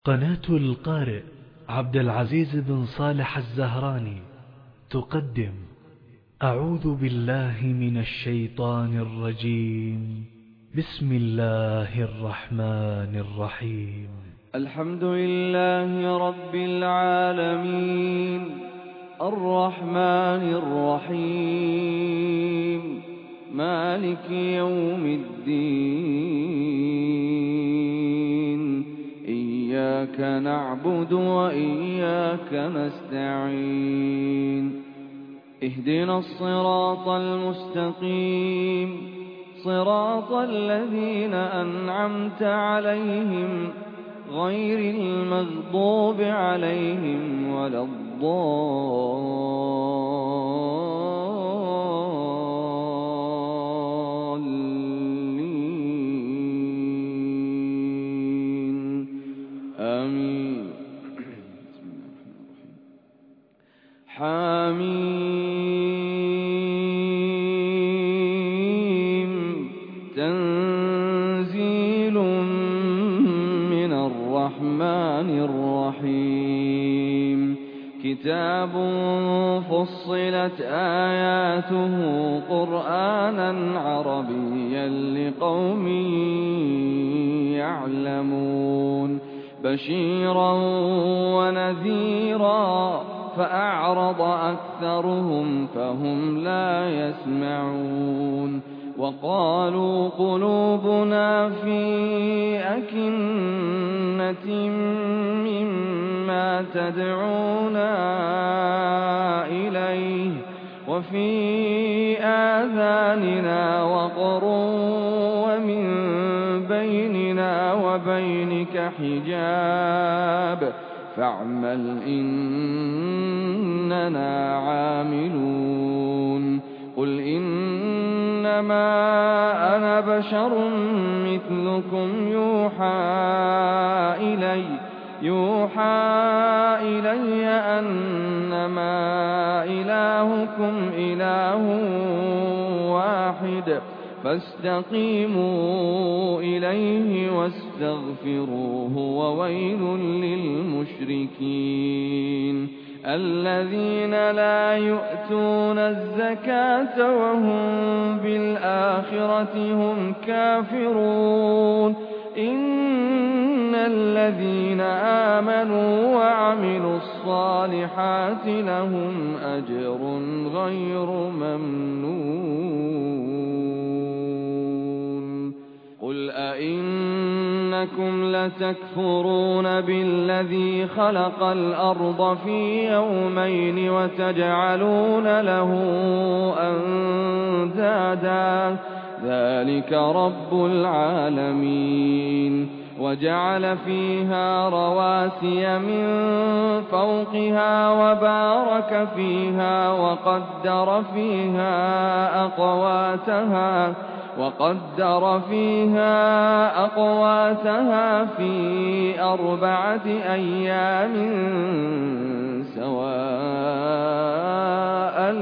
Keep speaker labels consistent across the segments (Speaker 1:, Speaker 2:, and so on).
Speaker 1: قناة القارئ عبد العزيز بن صالح الزهراني تقدم أعوذ بالله من الشيطان الرجيم. بسم الله الرحمن الرحيم.
Speaker 2: الحمد لله رب العالمين الرحمن الرحيم مالك يوم الدين إياك نعبد وإياك نستعين اهدنا الصراط المستقيم صراط الذين أنعمت عليهم غير المغضوب عليهم ولا الضالين آمين. حميم تنزيل من الرحمن الرحيم كتاب فصلت آياته قرآنا عربيا لقوم يعلمون بشيرا ونذيرا فأعرض أكثرهم فهم لا يسمعون وقالوا قلوبنا في أكنة مما تدعونا إليه وفي آذاننا وقر ومن بيننا وبينك حجاب فاعمل إننا عاملون قل إنما أنا بشر مثلكم يوحى إلي أنما إلهكم إله واحد فاستقيموا إليه واستغفروه وويل للمشركين الذين لا يؤتون الزكاة وهم بالآخرة هم كافرون إن الذين آمنوا وعملوا الصالحات لهم أجر غير ممنون قل أئنكم لتكفرون بالذي خلق الأرض في يومين وتجعلون له أندادا ذلك رب العالمين وجعل فيها رواسي من فوقها وبارك فيها وقدر فيها أقواتها في 4 أيام سواء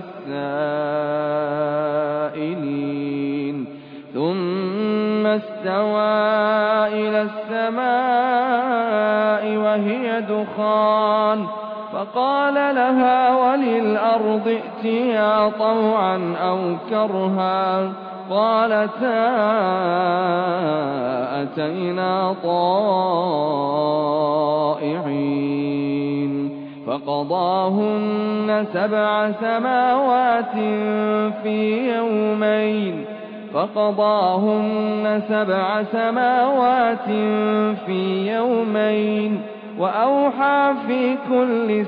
Speaker 2: للسائلين ثم استوى إلى السماء وهي دخان فقال لها وللأرض ائتيا طوعا أو كرها قالتا أتينا طائعين فقضاهن 7 سماوات في يومين وأوحى في كل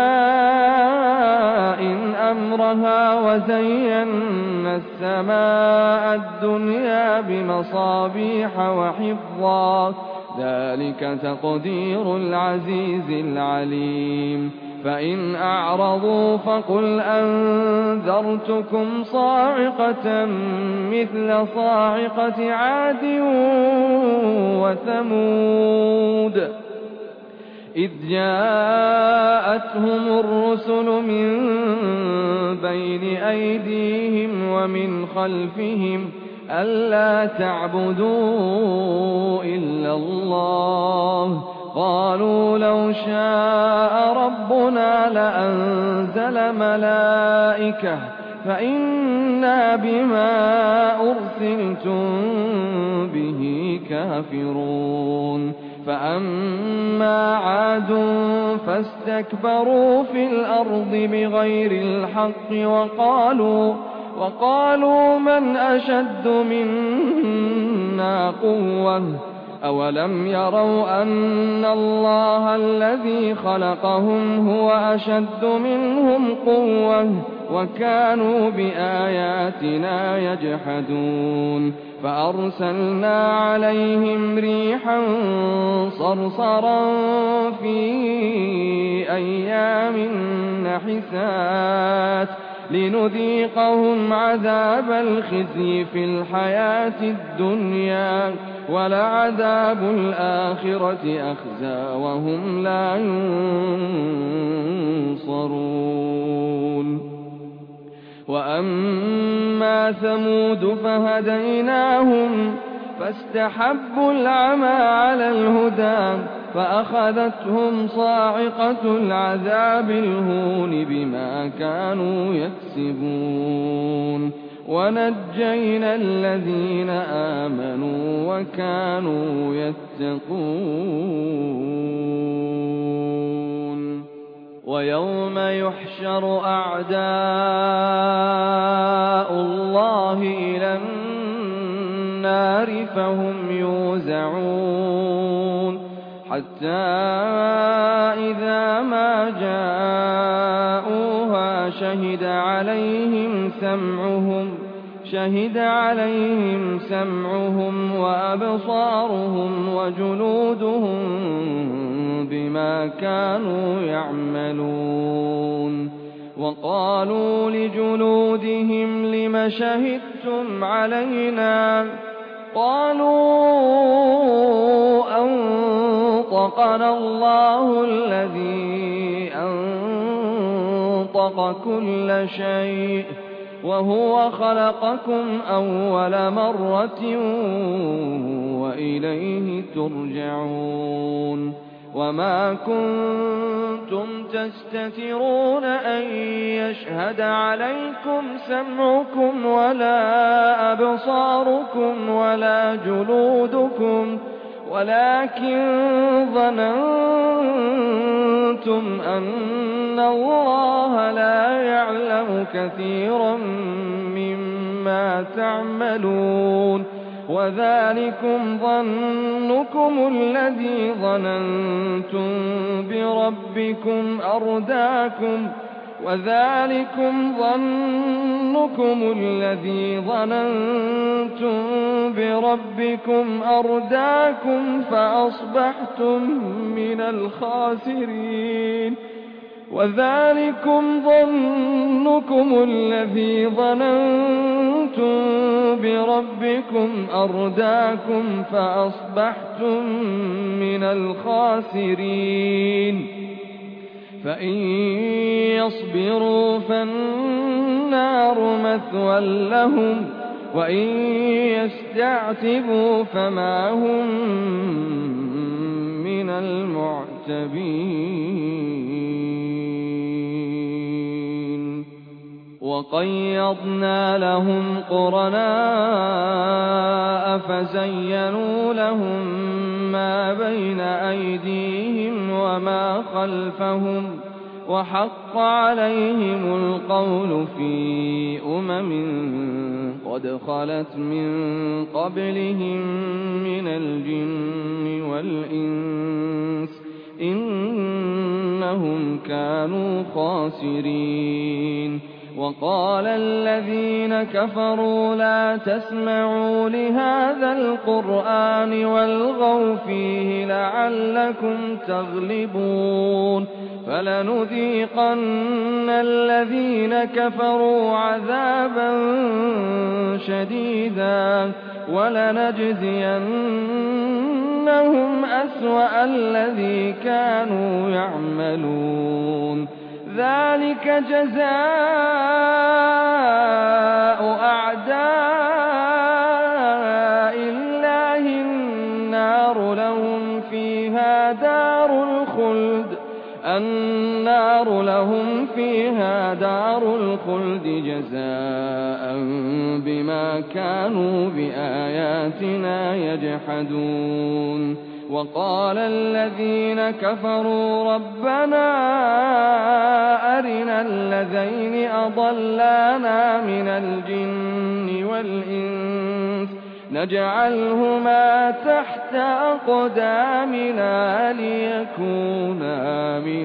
Speaker 2: سماء أمرها وزينا السماء الدنيا بمصابيح وحفظا ذلك تقدير العزيز العليم فإن أعرضوا فقل أنذرتكم صاعقة مثل صاعقة عاد وثمود إذ جاءتهم الرسل من بين أيديهم ومن خلفهم ألا تعبدوا إلا الله قالوا لو شاء ربنا لأنزل ملائكة فإنا بما أرسلتم به كافرون فأما عاد فاستكبروا في الأرض بغير الحق وقالوا من أشد منا قوة أولم يروا أن الله الذي خلقهم هو أشد منهم قوة وكانوا بآياتنا يجحدون فأرسلنا عليهم ريحا صرصرا في أيام نحسات لنذيقهم عذاب الخزي في الحياة الدنيا ولعذاب الآخرة أخزى وهم لا ينصرون وأما ثمود فهديناهم فاستحبوا العمى على الهدى فأخذتهم صاعقة العذاب الهون بما كانوا يكسبون ونجينا الذين آمنوا وكانوا يتقون ويوم يحشر أعداء الله إلى النار فهم يوزعون حتى إذا ما جاءوها شهد عليهم سمعهم وأبصارهم وجلودهم بما كانوا يعملون وقالوا لجلودهم لم شهدتم علينا قالوا أنطقنا الله الذي أنطق كل شيء وهو خلقكم أول مرة وإليه ترجعون وما كنتم تستترون أن يشهد عليكم سمعكم ولا أبصاركم ولا جلودكم ولكن ظننتم أن الله لا يعلم كثيرا مما تعملون وذلكم ظنكم الذي ظننتم بربكم أرداكم فأصبحتم من الخاسرين وذلكم ظنكم الذي ظننتم بربكم أرداكم فأصبحتم من الخاسرين فإن يصبروا فالنار مثوى لهم وإن يستعتبوا فما هم من المعتبين وقيضنا لهم قرناء فزينوا لهم ما بين أيديهم وما خلفهم وحق عليهم القول في قد خلت من قبلهم من الجن والإنس إنهم كانوا خاسرين وقال الذين كفروا لا تسمعوا لهذا القرآن والغوا فيه لعلكم تغلبون فلنذيقن الذين كفروا عذابا شديدا ولنجزينهم أسوأ الذي كانوا يعملون ذلك جزاء أعداء الله النار لهم لهم فيها دار الخلد جزاء بما كانوا بآياتنا يجحدون وقال الذين كفروا ربنا أرنا الذين أضلانا من الجن والإنس نجعلهما تحت أقدامنا ليكونا من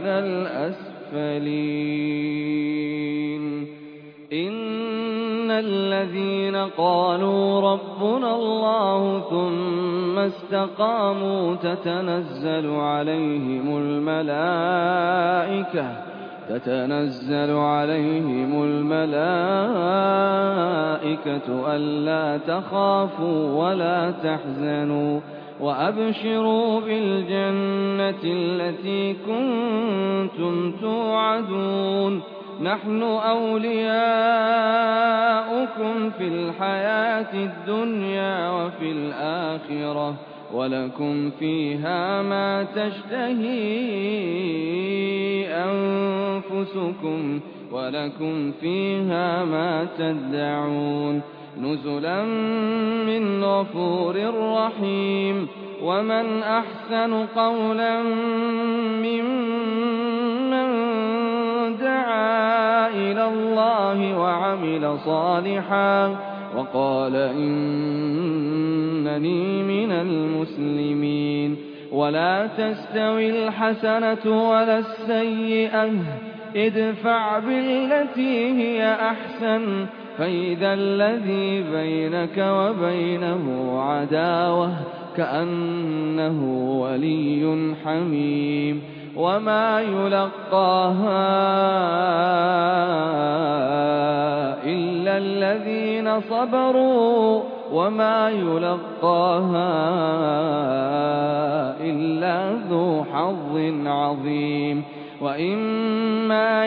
Speaker 2: الأسفلين إن الذين قالوا ربنا الله ثم استقاموا تتنزل عليهم الملائكة ألا تخافوا ولا تحزنوا وأبشروا بالجنة التي كنتم توعدون نحن أولياؤكم في الحياة الدنيا وفي الآخرة ولكم فيها ما تشتهي أنفسكم ولكم فيها ما تدعون نزلا من غفور رحيم ومن أحسن قولا ممن دعا إلى الله وعمل صالحا وقال إنني من المسلمين ولا تستوي الحسنة ولا السيئة ادفع بالتي هي أحسن فإذا الذي بينك وبينه عداوة كأنه ولي حميم وما يلقاها إلا الذين صبروا وما يلقاها إلا ذو حظ عظيم وإما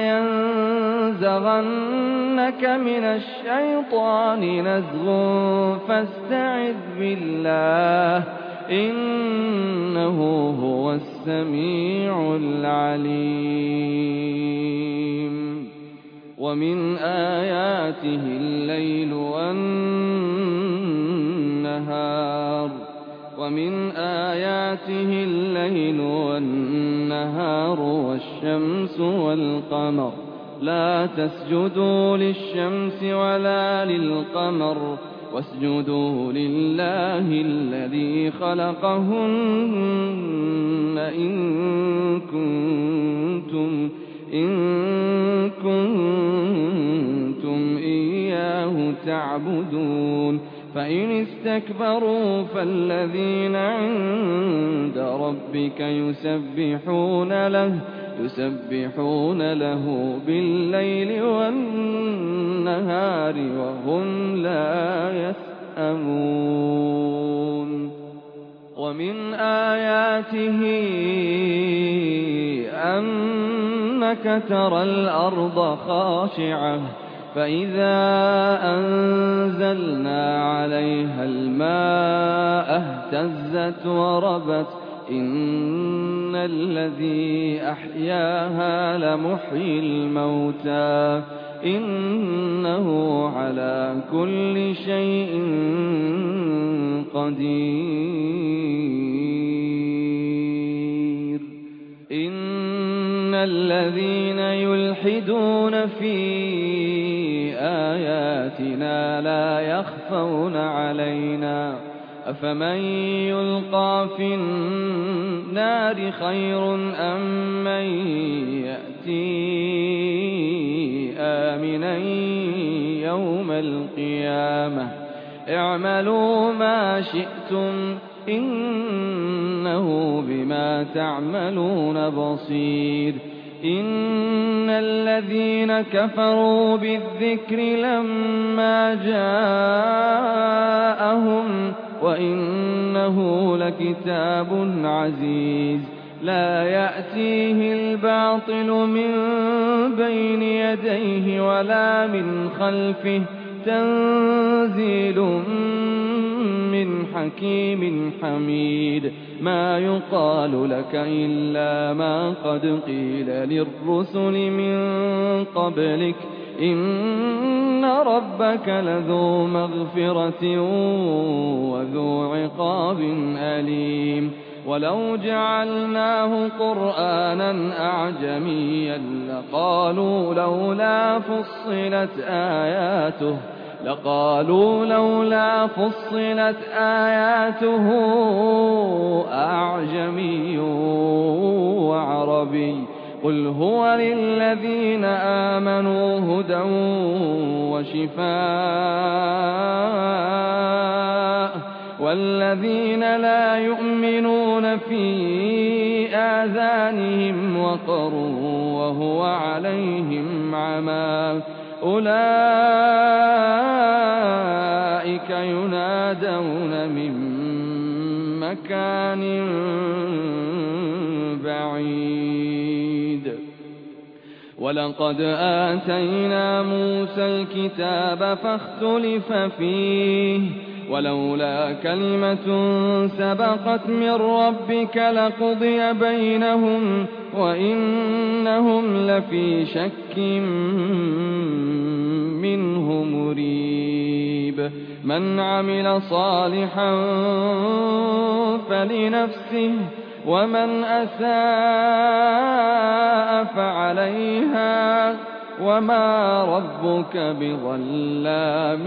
Speaker 2: ينزغنك من الشيطان نزغ فاستعذ بالله إنه هو السميع العليم ومن آياته الليل والنهار والشمس والقمر لا تسجدوا للشمس ولا للقمر واسجدوا لله الذي خلقهن إن كنتم إياه تعبدون فإن استكبروا فالذين عند ربك يسبحون له بالليل والنهار وهم لا يسأمون ومن آياته أنك ترى الأرض خاشعة فإذا أنزلنا عليها الماء اهتزت وربت إن الذي أحياها لمحيي الموتى إنه على كل شيء قدير إن الذين يلحدون في آياتنا لا يخفون علينا أفمن يلقى في النار خير أم من يأتي آمنا يوم القيامة اعملوا ما شئتم إنه بما تعملون بصير إن الذين كفروا بالذكر لما جاءهم وإنه لكتاب عزيز لا يأتيه الباطل من بين يديه ولا من خلفه تنزيل من حكيم حميد ما يقال لك إلا ما قد قيل للرسل من قبلك إن ربك لذو مغفرة وذو عقاب أليم ولو جعلناه قرآنا أعجميا لقالوا لولا فصلت آياته أعجمي وعربي قل هو للذين آمنوا هدى وشفاء والذين لا يؤمنون في آذانهم وقر وهو عليهم عمى أولئك ينادون من مكان بعيد ولقد آتينا موسى الكتاب فاختلف فيه ولولا كلمة سبقت من ربك لقضي بينهم وإنهم لفي شك منه مريب من عمل صالحا فلنفسه ومن أساء فعليها وما ربك بظلام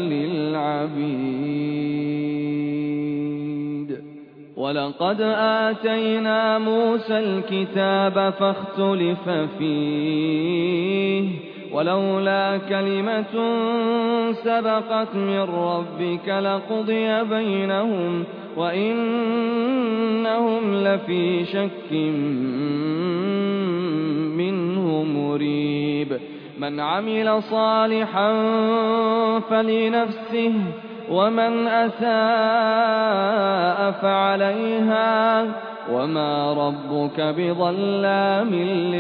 Speaker 2: للعبيد ولقد آتينا موسى الكتاب فاختلف فيه ولولا كلمة سبقت من ربك لقضي بينهم وإنهم لفي شك منه مريب من عمل صالحا فلنفسه ومن أساء فعليها وما ربك بظلام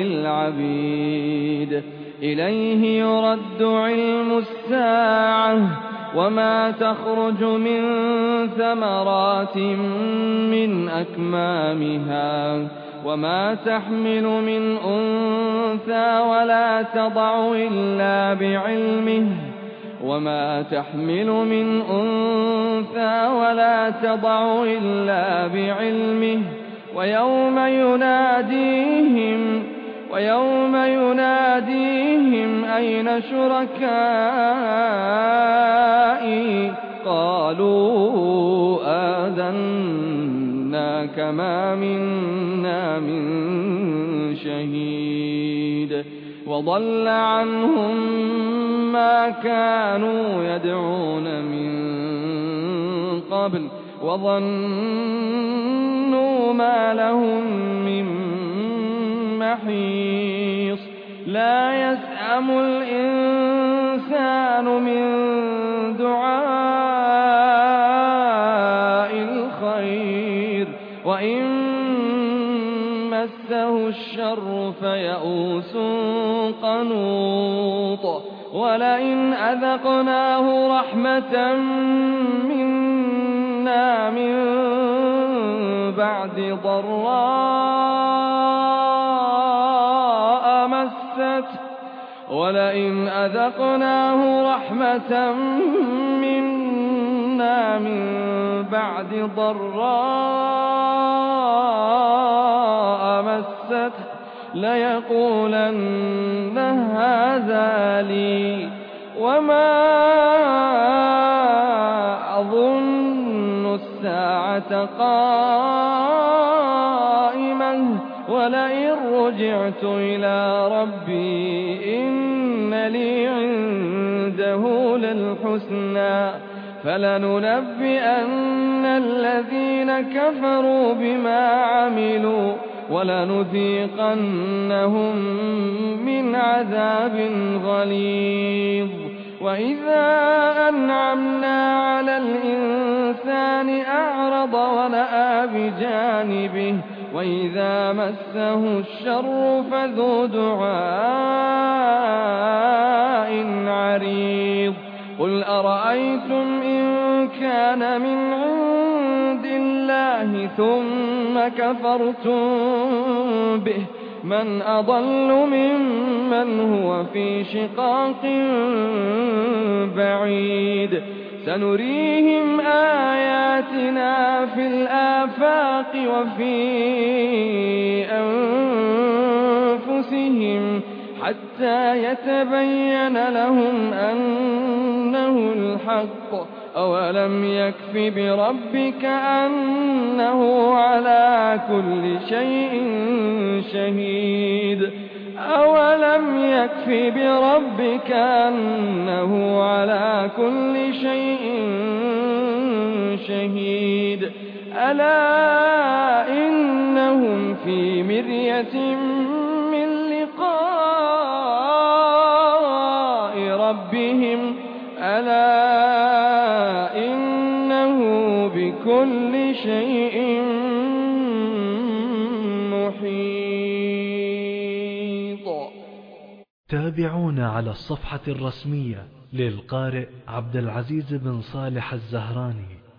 Speaker 2: للعبيد إليه يرد علم الساعة وما تخرج من ثمرات من أكمامها وما تحمل من أنثى ولا تضع إلا بعلمه ويوم يناديهم أين شركائي قالوا آذناك ما منا من شهيد وضل عنهم ما كانوا يدعون من قبل وظنوا ما لهم من محيص لا يسأم الإنسان من دعاء الخير وإن مسه الشر فيئوس قنوط ولئن أذقناه رحمة منا من بعد ضراء مسته ليقولن هذا لي وما أظن الساعة قائمة ولئن رجعت إلى ربي إن لي عنده للحسنى فلننبئن الذين كفروا بما عملوا ولنذيقنهم من عذاب غليظ وإذا أنعمنا على الإنسان أعرض ونأى بجانبه وإذا مسه الشر فذو دعاء عريض قل أرأيتم إن كان من عند الله ثم كفرتم به من أضل ممن هو في شقاق بعيد سنريهم آياتنا في الآفاق وفي أنفسهم حتى يتبين لهم أنه الحق أولم يكف بربك أنه على كل شيء شهيد أولم يكف بربك أنه على كل شيء شهيد ألا إنهم في مرية من لقاء ربهم ألا إنه بكل شيء محيط.
Speaker 1: تابعونا على الصفحة الرسمية للقارئ عبد العزيز بن صالح الزهراني